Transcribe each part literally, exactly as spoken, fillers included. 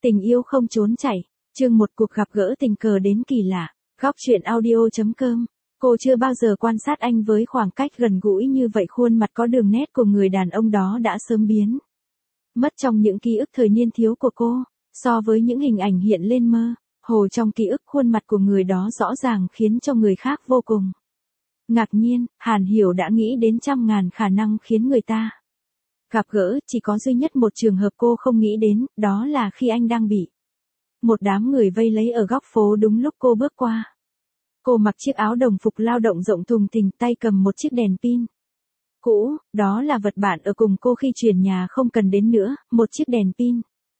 Tình yêu không trốn chạy. Chương một cuộc gặp gỡ tình cờ đến kỳ lạ. Góc truyện audio.com. Cô chưa bao giờ quan sát anh với khoảng cách gần gũi như vậy, khuôn mặt có đường nét của người đàn ông đó đã sớm biến mất trong những ký ức thời niên thiếu của cô. So với những hình ảnh hiện lên mơ hồ trong ký ức, khuôn mặt của người đó rõ ràng khiến cho người khác vô cùng ngạc nhiên. Hàn Hiểu đã nghĩ đến trăm ngàn khả năng khiến người ta gặp gỡ, chỉ có duy nhất một trường hợp cô không nghĩ đến, đó là khi anh đang bị một đám người vây lấy ở góc phố đúng lúc cô bước qua. Cô mặc chiếc áo đồng phục lao động rộng thùng thình, tay cầm một chiếc đèn pin cũ, đó là vật bạn ở cùng cô khi chuyển nhà không cần đến nữa, một chiếc đèn pin.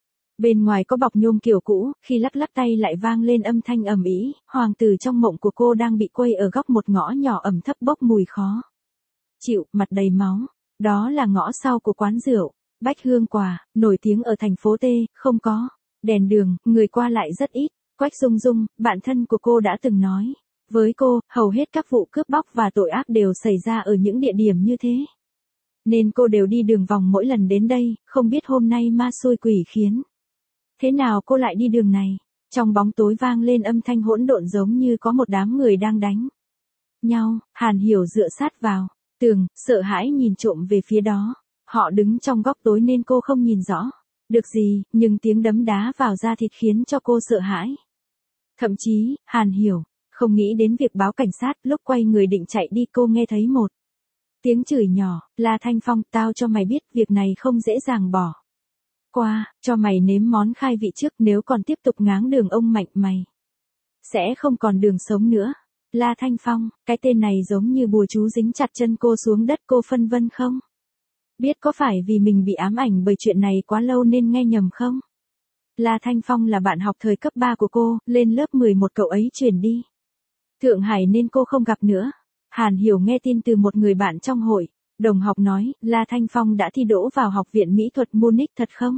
Bên ngoài có bọc nhôm kiểu cũ, khi lắc lắc tay lại vang lên âm thanh ầm ĩ. Hoàng tử trong mộng của cô đang bị quây ở góc một ngõ nhỏ ẩm thấp bốc mùi khó chịu, mặt đầy máu. Đó là ngõ sau của quán rượu Bách Hương Quà, nổi tiếng ở thành phố T, không có đèn đường, người qua lại rất ít. Quách Dung Dung, bạn thân của cô đã từng nói với cô, hầu hết các vụ cướp bóc và tội ác đều xảy ra ở những địa điểm như thế. Nên cô đều đi đường vòng mỗi lần đến đây, không biết hôm nay ma xui quỷ khiến thế nào cô lại đi đường này. Trong bóng tối vang lên âm thanh hỗn độn giống như có một đám người đang đánh nhau. Hàn Hiểu dựa sát vào tường, sợ hãi nhìn trộm về phía đó. Họ đứng trong góc tối nên cô không nhìn rõ được gì, nhưng tiếng đấm đá vào da thịt khiến cho cô sợ hãi. Thậm chí, Hàn Hiểu không nghĩ đến việc báo cảnh sát. Lúc quay người định chạy đi, cô nghe thấy một tiếng chửi nhỏ. La Thanh Phong, tao cho mày biết, việc này không dễ dàng bỏ qua, cho mày nếm món khai vị trước, nếu còn tiếp tục ngáng đường ông Mạnh mày sẽ không còn đường sống nữa. La Thanh Phong, cái tên này giống như bùa chú dính chặt chân cô xuống đất. Cô phân vân không biết có phải vì mình bị ám ảnh bởi chuyện này quá lâu nên nghe nhầm không. La Thanh Phong là bạn học thời cấp ba của cô, lên lớp mười một cậu ấy chuyển đi Thượng Hải nên cô không gặp nữa. Hàn Hiểu nghe tin từ một người bạn trong hội đồng học nói, La Thanh Phong đã thi đỗ vào Học viện Mỹ thuật Munich, thật không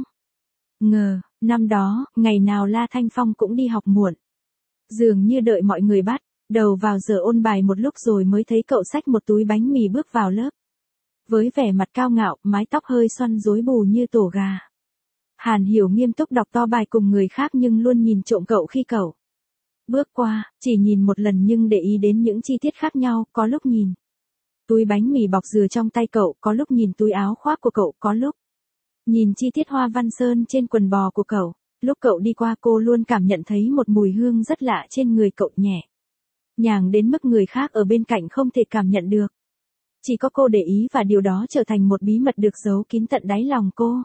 ngờ, năm đó, ngày nào La Thanh Phong cũng đi học muộn. Dường như đợi mọi người bắt đầu vào giờ ôn bài một lúc rồi mới thấy cậu xách một túi bánh mì bước vào lớp. Với vẻ mặt cao ngạo, mái tóc hơi xoăn rối bù như tổ gà. Hàn Hiểu nghiêm túc đọc to bài cùng người khác nhưng luôn nhìn trộm cậu khi cậu bước qua, chỉ nhìn một lần nhưng để ý đến những chi tiết khác nhau, có lúc nhìn túi bánh mì bọc dừa trong tay cậu, có lúc nhìn túi áo khoác của cậu, có lúc nhìn chi tiết hoa văn sơn trên quần bò của cậu. Lúc cậu đi qua, cô luôn cảm nhận thấy một mùi hương rất lạ trên người cậu, nhẹ nhàng đến mức người khác ở bên cạnh không thể cảm nhận được. Chỉ có cô để ý và điều đó trở thành một bí mật được giấu kín tận đáy lòng cô.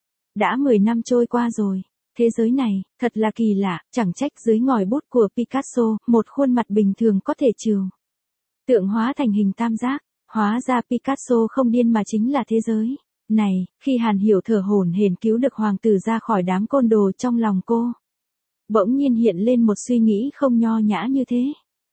Đã mười năm trôi qua rồi. Thế giới này, thật là kỳ lạ, chẳng trách dưới ngòi bút của Picasso, một khuôn mặt bình thường có thể trừu tượng hóa thành hình tam giác. Hóa ra Picasso không điên mà chính là thế giới này. Khi Hàn Hiểu thở hổn hển cứu được hoàng tử ra khỏi đám côn đồ, trong lòng cô bỗng nhiên hiện lên một suy nghĩ không nho nhã như thế.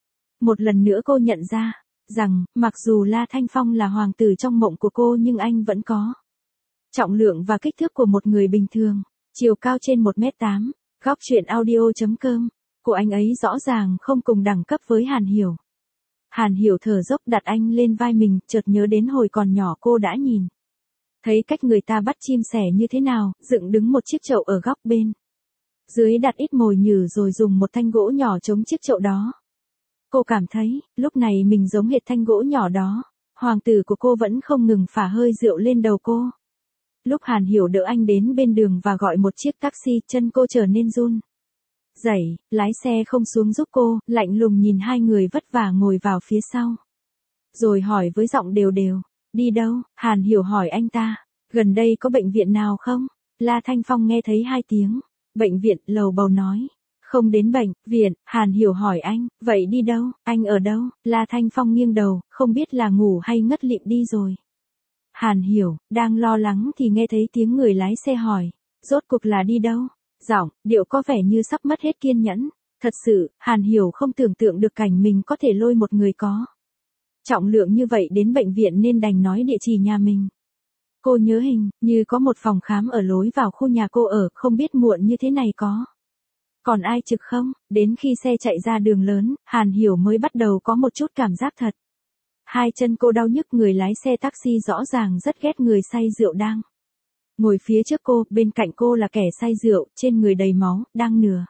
Một lần nữa cô nhận ra rằng, mặc dù La Thanh Phong là hoàng tử trong mộng của cô nhưng anh vẫn có trọng lượng và kích thước của một người bình thường, chiều cao trên một mét tám. Góc truyện audio.com. Của anh ấy rõ ràng không cùng đẳng cấp với Hàn Hiểu. Hàn Hiểu thở dốc đặt anh lên vai mình, chợt nhớ đến hồi còn nhỏ cô đã nhìn thấy cách người ta bắt chim sẻ như thế nào, dựng đứng một chiếc chậu ở góc bên dưới, đặt ít mồi nhử rồi dùng một thanh gỗ nhỏ chống chiếc chậu đó. Cô cảm thấy, lúc này mình giống hệt thanh gỗ nhỏ đó. Hoàng tử của cô vẫn không ngừng phả hơi rượu lên đầu cô. Lúc Hàn Hiểu đỡ anh đến bên đường và gọi một chiếc taxi, chân cô trở nên run rẩy. Lái xe không xuống giúp cô, lạnh lùng nhìn hai người vất vả ngồi vào phía sau. Rồi hỏi với giọng đều đều, đi đâu? Hàn Hiểu hỏi anh ta, gần đây có bệnh viện nào không? La Thanh Phong nghe thấy hai tiếng bệnh viện, lầu bầu nói, không đến bệnh viện. Hàn Hiểu hỏi anh, vậy đi đâu? Anh ở đâu? La Thanh Phong nghiêng đầu, không biết là ngủ hay ngất lịm đi rồi. Hàn Hiểu đang lo lắng thì nghe thấy tiếng người lái xe hỏi, rốt cuộc là đi đâu? Giọng, điệu có vẻ như sắp mất hết kiên nhẫn. Thật sự, Hàn Hiểu không tưởng tượng được cảnh mình có thể lôi một người có trọng lượng như vậy đến bệnh viện nên đành nói địa chỉ nhà mình. Cô nhớ hình như có một phòng khám ở lối vào khu nhà cô ở, không biết muộn như thế này có còn ai trực không? Đến khi xe chạy ra đường lớn, Hàn Hiểu mới bắt đầu có một chút cảm giác thật. Hai chân cô đau nhức. Người lái xe taxi rõ ràng rất ghét người say rượu đang Ngồi phía trước cô, bên cạnh cô là kẻ say rượu, trên người đầy máu, đang nửa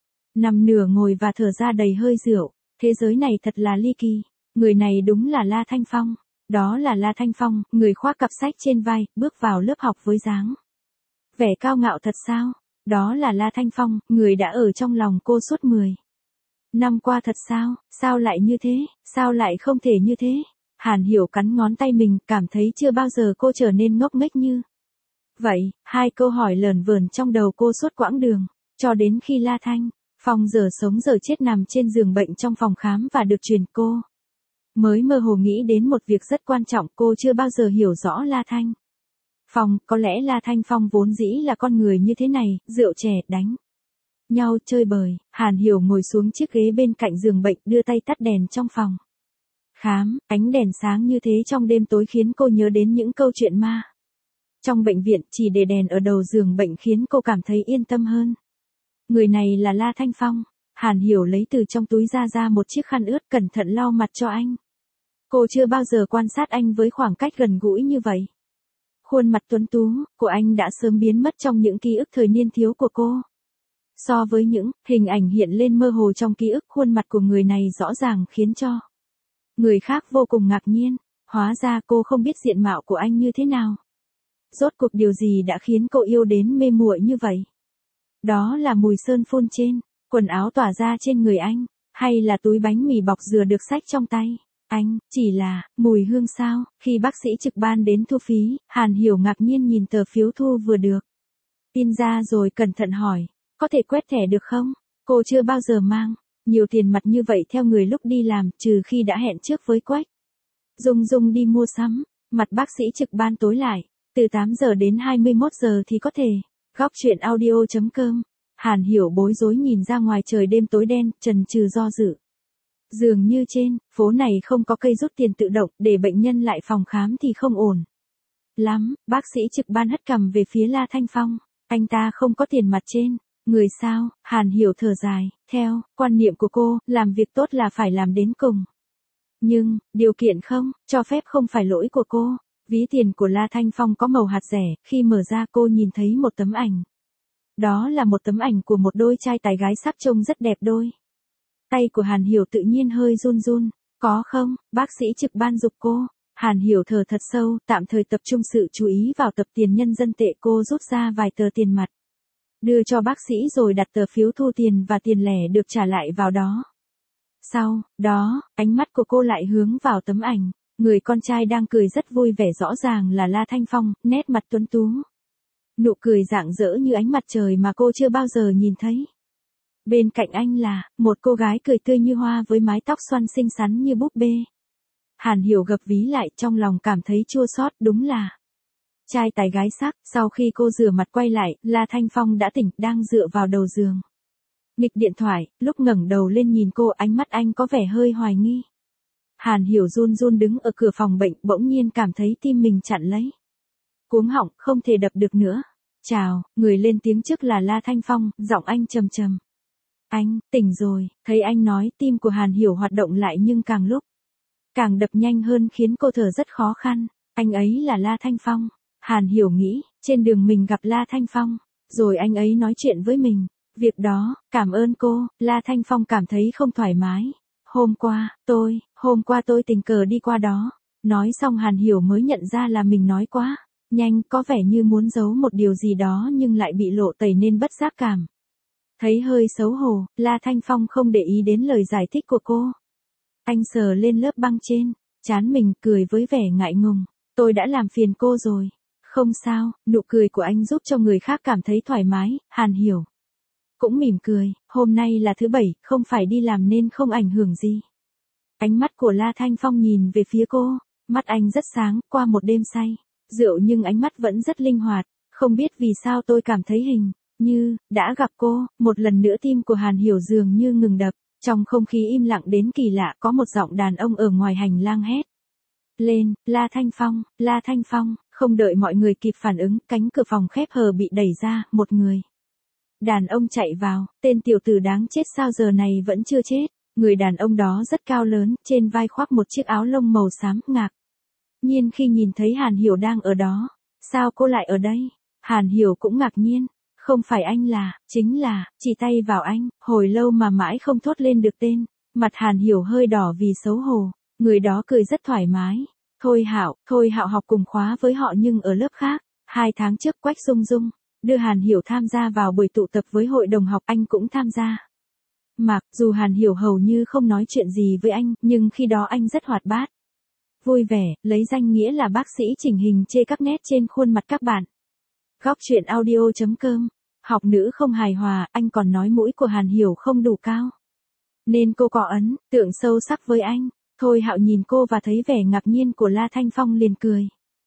nằm nửa ngồi và thở ra đầy hơi rượu. Thế giới này thật là ly kỳ. Người này đúng là La Thanh Phong. Đó là La Thanh Phong, người khoác cặp sách trên vai, bước vào lớp học với dáng vẻ cao ngạo thật sao? Đó là La Thanh Phong, người đã ở trong lòng cô suốt mười năm qua thật sao? Sao lại như thế? Sao lại không thể như thế? Hàn Hiểu cắn ngón tay mình, cảm thấy chưa bao giờ cô trở nên ngốc nghếch như vậy. Hai câu hỏi lởn vởn trong đầu cô suốt quãng đường, cho đến khi La Thanh Phong giờ sống giờ chết nằm trên giường bệnh trong phòng khám và được truyền cô mới mơ hồ nghĩ đến một việc rất quan trọng. Cô chưa bao giờ hiểu rõ La Thanh Phong. Có lẽ La Thanh Phong vốn dĩ là con người như thế này, rượu chè, đánh nhau, chơi bời. Hàn Hiểu ngồi xuống chiếc ghế bên cạnh giường bệnh, đưa tay tắt đèn trong phòng khám. Ánh đèn sáng như thế trong đêm tối khiến cô nhớ đến những câu chuyện ma trong bệnh viện. Chỉ để đèn ở đầu giường bệnh khiến cô cảm thấy yên tâm hơn. Người này là La Thanh Phong. Hàn Hiểu lấy từ trong túi ra ra một chiếc khăn ướt, cẩn thận lau mặt cho anh. Cô chưa bao giờ quan sát anh với khoảng cách gần gũi như vậy. Khuôn mặt tuấn tú của anh đã sớm biến mất trong những ký ức thời niên thiếu của cô. So với những hình ảnh hiện lên mơ hồ trong ký ức, khuôn mặt của người này rõ ràng khiến cho người khác vô cùng ngạc nhiên. Hóa ra cô không biết diện mạo của anh như thế nào. Rốt cuộc điều gì đã khiến cô yêu đến mê muội như vậy? Đó là mùi sơn phun trên quần áo tỏa ra trên người anh, hay là túi bánh mì bọc dừa được xách trong tay anh? Chỉ là mùi hương sao? Khi bác sĩ trực ban đến thu phí, Hàn Hiểu ngạc nhiên nhìn tờ phiếu thu vừa được in ra rồi cẩn thận hỏi, có thể quét thẻ được không? Cô chưa bao giờ mang nhiều tiền mặt như vậy theo người lúc đi làm, trừ khi đã hẹn trước với Quách Dung Dung đi mua sắm. Mặt bác sĩ trực ban tối lại, từ tám giờ đến hai mươi mốt giờ thì có thể. Góc truyện audio chấm com. Hàn Hiểu bối rối nhìn ra ngoài trời đêm tối đen, chần chừ do dự. Dường như trên phố này không có cây rút tiền tự động, để bệnh nhân lại phòng khám thì không ổn lắm. Bác sĩ trực ban hất cằm về phía La Thanh Phong. Anh ta không có tiền mặt trên người sao? Hàn Hiểu thở dài. Theo quan niệm của cô, làm việc tốt là phải làm đến cùng. Nhưng, điều kiện không cho phép không phải lỗi của cô. Ví tiền của La Thanh Phong có màu hạt rẻ, khi mở ra cô nhìn thấy một tấm ảnh. Đó là một tấm ảnh của một đôi trai tài gái sắp trông rất đẹp đôi. Tay của Hàn Hiểu tự nhiên hơi run run. Có không? Bác sĩ trực ban giục cô. Hàn Hiểu thở thật sâu, tạm thời tập trung sự chú ý vào tập tiền nhân dân tệ. Cô rút ra vài tờ tiền mặt, đưa cho bác sĩ rồi đặt tờ phiếu thu tiền và tiền lẻ được trả lại vào đó. Sau đó, ánh mắt của cô lại hướng vào tấm ảnh. Người con trai đang cười rất vui vẻ, rõ ràng là La Thanh Phong, nét mặt tuấn tú. Nụ cười rạng rỡ như ánh mặt trời mà cô chưa bao giờ nhìn thấy. Bên cạnh anh là một cô gái cười tươi như hoa với mái tóc xoăn xinh xắn như búp bê. Hàn Hiểu gập ví lại, trong lòng cảm thấy chua xót, đúng là trai tài gái sắc. Sau khi cô rửa mặt quay lại, La Thanh Phong đã tỉnh, đang dựa vào đầu giường nghịch điện thoại. Lúc ngẩng đầu lên nhìn cô, ánh mắt anh có vẻ hơi hoài nghi. Hàn Hiểu run run đứng ở cửa phòng bệnh, bỗng nhiên cảm thấy tim mình chặn lấy cuống họng, không thể đập được nữa. Chào, người lên tiếng trước là La Thanh Phong, giọng anh trầm trầm. Anh, tỉnh rồi. Thấy anh nói, tim của Hàn Hiểu hoạt động lại nhưng càng lúc càng đập nhanh hơn, khiến cô thở rất khó khăn. Anh ấy là La Thanh Phong. Hàn Hiểu nghĩ, trên đường mình gặp La Thanh Phong, rồi anh ấy nói chuyện với mình. Việc đó, cảm ơn cô. La Thanh Phong cảm thấy không thoải mái. Hôm qua, tôi, hôm qua tôi tình cờ đi qua đó. Nói xong Hàn Hiểu mới nhận ra là mình nói quá nhanh, có vẻ như muốn giấu một điều gì đó nhưng lại bị lộ tẩy nên bất giác cảm thấy hơi xấu hổ. La Thanh Phong không để ý đến lời giải thích của cô. Anh sờ lên lớp băng trên trán mình, cười với vẻ ngại ngùng. Tôi đã làm phiền cô rồi. Không sao. Nụ cười của anh giúp cho người khác cảm thấy thoải mái. Hàn Hiểu cũng mỉm cười. Hôm nay là thứ bảy, không phải đi làm nên không ảnh hưởng gì. Ánh mắt của La Thanh Phong nhìn về phía cô. Mắt anh rất sáng, qua một đêm say rượu nhưng ánh mắt vẫn rất linh hoạt. Không biết vì sao tôi cảm thấy hình như đã gặp cô. Một lần nữa tim của Hàn Hiểu dường như ngừng đập. Trong không khí im lặng đến kỳ lạ, có một giọng đàn ông ở ngoài hành lang hét lên. La Thanh Phong, La Thanh Phong. Không đợi mọi người kịp phản ứng, cánh cửa phòng khép hờ bị đẩy ra. Một người đàn ông chạy vào. Tên tiểu tử đáng chết sao giờ này vẫn chưa chết. Người đàn ông đó rất cao lớn, trên vai khoác một chiếc áo lông màu xám. Ngạc nhiên khi nhìn thấy Hàn Hiểu đang ở đó. Sao cô lại ở đây? Hàn Hiểu cũng ngạc nhiên. Không phải anh là, chính là, chỉ tay vào anh, hồi lâu mà mãi không thốt lên được tên. Mặt Hàn Hiểu hơi đỏ vì xấu hổ, người đó cười rất thoải mái. Thôi Hạo, Thôi Hạo học cùng khóa với họ nhưng ở lớp khác. Hai tháng trước Quách Dung Dung đưa Hàn Hiểu tham gia vào buổi tụ tập với hội đồng học, anh cũng tham gia. Mặc dù Hàn Hiểu hầu như không nói chuyện gì với anh, nhưng khi đó anh rất hoạt bát, vui vẻ, lấy danh nghĩa là bác sĩ chỉnh hình chê các nét trên khuôn mặt các bạn. Góc truyện audio chấm com. Học nữ không hài hòa, anh còn nói mũi của Hàn Hiểu không đủ cao, nên cô có ấn tượng sâu sắc với anh. Thôi Hạo nhìn cô và thấy vẻ ngạc nhiên của La Thanh Phong liền cười.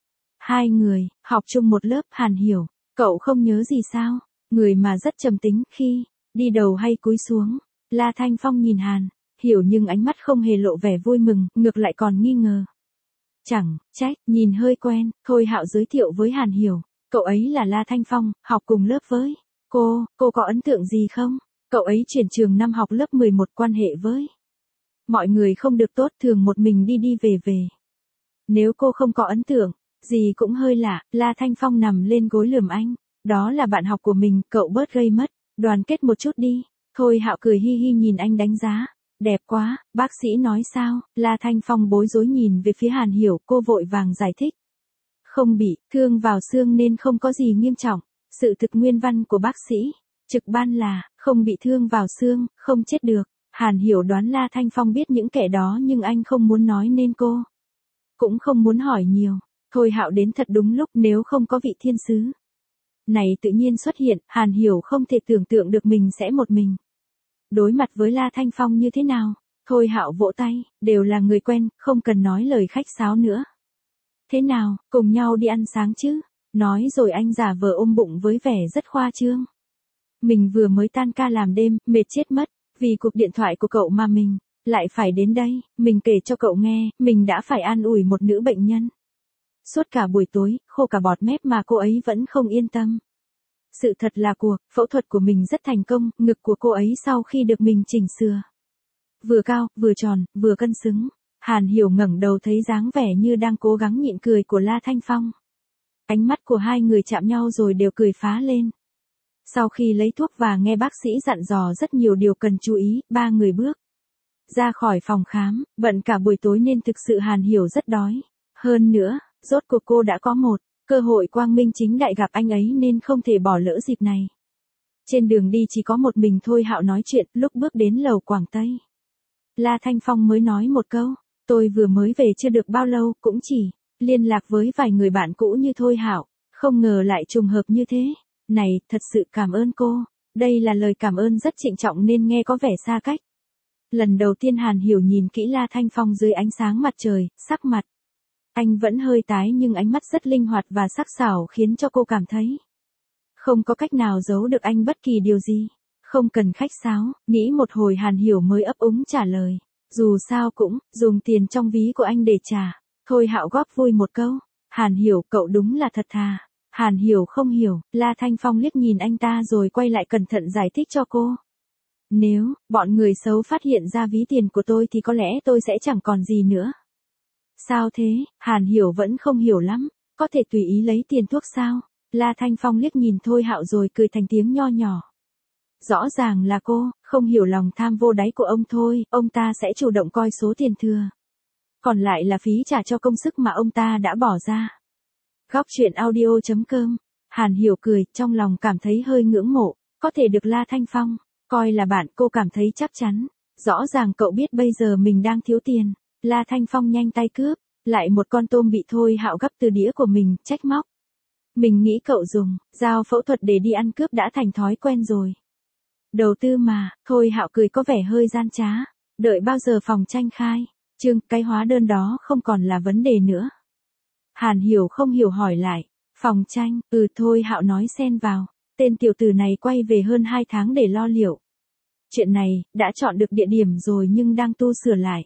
Hai người học chung một lớp. Hàn Hiểu, cậu không nhớ gì sao? Người mà rất trầm tính, khi đi đầu hay cúi xuống. La Thanh Phong nhìn Hàn Hiểu nhưng ánh mắt không hề lộ vẻ vui mừng, ngược lại còn nghi ngờ. Chẳng trách, nhìn hơi quen. Thôi Hạo giới thiệu với Hàn Hiểu, cậu ấy là La Thanh Phong, học cùng lớp với cô. Cô có ấn tượng gì không? Cậu ấy chuyển trường năm học lớp mười một, quan hệ với mọi người không được tốt, thường một mình đi đi về về. Nếu cô không có ấn tượng gì cũng hơi lạ. La Thanh Phong nằm lên gối lườm anh. Đó là bạn học của mình, cậu bớt gây mất đoàn kết một chút đi. Thôi Hạo cười hi hi nhìn anh đánh giá. Đẹp quá, bác sĩ nói sao? La Thanh Phong bối rối nhìn về phía Hàn Hiểu, cô vội vàng giải thích. Không bị thương vào xương nên không có gì nghiêm trọng. Sự thực nguyên văn của bác sĩ trực ban là không bị thương vào xương, không chết được. Hàn Hiểu đoán La Thanh Phong biết những kẻ đó nhưng anh không muốn nói nên cô cũng không muốn hỏi nhiều. Thôi Hạo đến thật đúng lúc, nếu không có vị thiên sứ này tự nhiên xuất hiện, Hàn Hiểu không thể tưởng tượng được mình sẽ một mình đối mặt với La Thanh Phong như thế nào. Thôi Hạo vỗ tay, đều là người quen, không cần nói lời khách sáo nữa. Thế nào, cùng nhau đi ăn sáng chứ? Nói rồi anh giả vờ ôm bụng với vẻ rất khoa trương. Mình vừa mới tan ca làm đêm, mệt chết mất, vì cuộc điện thoại của cậu mà mình lại phải đến đây. Mình kể cho cậu nghe, mình đã phải an ủi một nữ bệnh nhân suốt cả buổi tối, khô cả bọt mép mà cô ấy vẫn không yên tâm. Sự thật là cuộc phẫu thuật của mình rất thành công, ngực của cô ấy sau khi được mình chỉnh sửa vừa cao, vừa tròn, vừa cân xứng. Hàn Hiểu ngẩng đầu thấy dáng vẻ như đang cố gắng nhịn cười của La Thanh Phong. Ánh mắt của hai người chạm nhau rồi đều cười phá lên. Sau khi lấy thuốc và nghe bác sĩ dặn dò rất nhiều điều cần chú ý, ba người bước ra khỏi phòng khám. Bận cả buổi tối nên thực sự Hàn Hiểu rất đói. Hơn nữa, rốt cuộc cô đã có một cơ hội quang minh chính đại gặp anh ấy nên không thể bỏ lỡ dịp này. Trên đường đi chỉ có một mình Thôi Hạo nói chuyện. Lúc bước đến lầu Quảng Tây, La Thanh Phong mới nói một câu. Tôi vừa mới về chưa được bao lâu, cũng chỉ liên lạc với vài người bạn cũ như Thôi Hạo. Không ngờ lại trùng hợp như thế. Này, thật sự cảm ơn cô. Đây là lời cảm ơn rất trịnh trọng nên nghe có vẻ xa cách. Lần đầu tiên Hàn Hiểu nhìn kỹ La Thanh Phong dưới ánh sáng mặt trời, sắc mặt anh vẫn hơi tái nhưng ánh mắt rất linh hoạt và sắc sảo khiến cho cô cảm thấy không có cách nào giấu được anh bất kỳ điều gì. Không cần khách sáo, nghĩ một hồi Hàn Hiểu mới ấp úng trả lời. Dù sao cũng dùng tiền trong ví của anh để trả. Thôi Hạo góp vui một câu. Hàn Hiểu, cậu đúng là thật thà. Hàn Hiểu không hiểu. La Thanh Phong liếc nhìn anh ta rồi quay lại cẩn thận giải thích cho cô. Nếu bọn người xấu phát hiện ra ví tiền của tôi thì có lẽ tôi sẽ chẳng còn gì nữa. Sao thế? Hàn Hiểu vẫn không hiểu lắm. Có thể tùy ý lấy tiền thuốc sao? La Thanh Phong liếc nhìn Thôi Hạo rồi cười thành tiếng nho nhỏ. Rõ ràng là cô không hiểu lòng tham vô đáy của ông thôi. Ông ta sẽ chủ động coi số tiền thừa còn lại là phí trả cho công sức mà ông ta đã bỏ ra. Góc truyện audio chấm com. Hàn Hiểu cười, trong lòng cảm thấy hơi ngưỡng mộ. Có thể được La Thanh Phong coi là bạn, cô cảm thấy chắc chắn. Rõ ràng cậu biết bây giờ mình đang thiếu tiền. La Thanh Phong nhanh tay cướp lại một con tôm bị Thôi Hạo gấp từ đĩa của mình, trách móc. Mình nghĩ cậu dùng dao phẫu thuật để đi ăn cướp đã thành thói quen rồi. Đầu tư mà. Thôi Hạo cười có vẻ hơi gian trá. Đợi bao giờ phòng tranh khai trương, cái hóa đơn đó không còn là vấn đề nữa. Hàn Hiểu không hiểu hỏi lại. Phòng tranh? Ừ, Thôi Hạo nói xen vào. Tên tiểu tử này quay về hơn hai tháng để lo liệu chuyện này, đã chọn được địa điểm rồi nhưng đang tu sửa lại.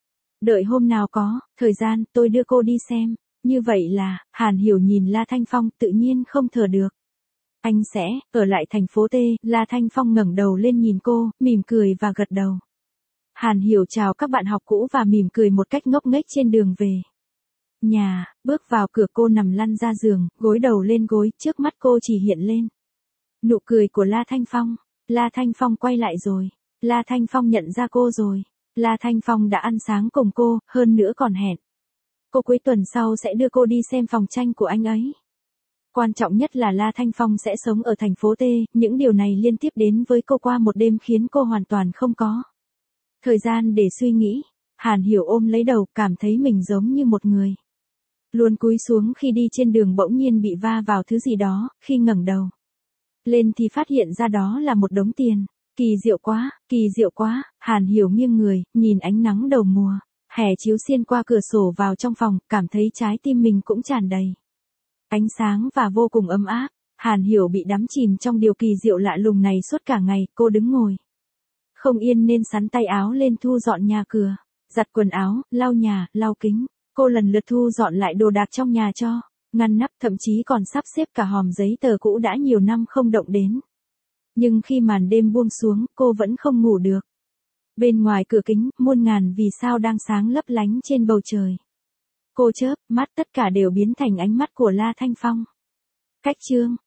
Đợi hôm nào có thời gian, tôi đưa cô đi xem. Như vậy là, Hàn Hiểu nhìn La Thanh Phong tự nhiên không thở được. Anh sẽ ở lại thành phố T. La Thanh Phong ngẩng đầu lên nhìn cô, mỉm cười và gật đầu. Hàn Hiểu chào các bạn học cũ và mỉm cười một cách ngốc nghếch trên đường về. Nhà, bước vào cửa cô nằm lăn ra giường, gối đầu lên gối, trước mắt cô chỉ hiện lên nụ cười của La Thanh Phong. La Thanh Phong quay lại rồi. La Thanh Phong nhận ra cô rồi. La Thanh Phong đã ăn sáng cùng cô, hơn nữa còn hẹn cô cuối tuần sau sẽ đưa cô đi xem phòng tranh của anh ấy. Quan trọng nhất là La Thanh Phong sẽ sống ở thành phố T, những điều này liên tiếp đến với cô qua một đêm khiến cô hoàn toàn không có thời gian để suy nghĩ. Hàn Hiểu ôm lấy đầu, cảm thấy mình giống như một người luôn cúi xuống khi đi trên đường bỗng nhiên bị va vào thứ gì đó, khi ngẩng đầu lên thì phát hiện ra đó là một đống tiền. Kỳ diệu quá, kỳ diệu quá, Hàn Hiểu nghiêng người, nhìn ánh nắng đầu mùa hè chiếu xuyên qua cửa sổ vào trong phòng, cảm thấy trái tim mình cũng tràn đầy ánh sáng và vô cùng ấm áp. Hàn Hiểu bị đắm chìm trong điều kỳ diệu lạ lùng này suốt cả ngày, cô đứng ngồi không yên nên sắn tay áo lên thu dọn nhà cửa, giặt quần áo, lau nhà, lau kính. Cô lần lượt thu dọn lại đồ đạc trong nhà cho ngăn nắp, thậm chí còn sắp xếp cả hòm giấy tờ cũ đã nhiều năm không động đến. Nhưng khi màn đêm buông xuống, cô vẫn không ngủ được. Bên ngoài cửa kính, muôn ngàn vì sao đang sáng lấp lánh trên bầu trời. Cô chớp mắt, tất cả đều biến thành ánh mắt của La Thanh Phong. Cách chương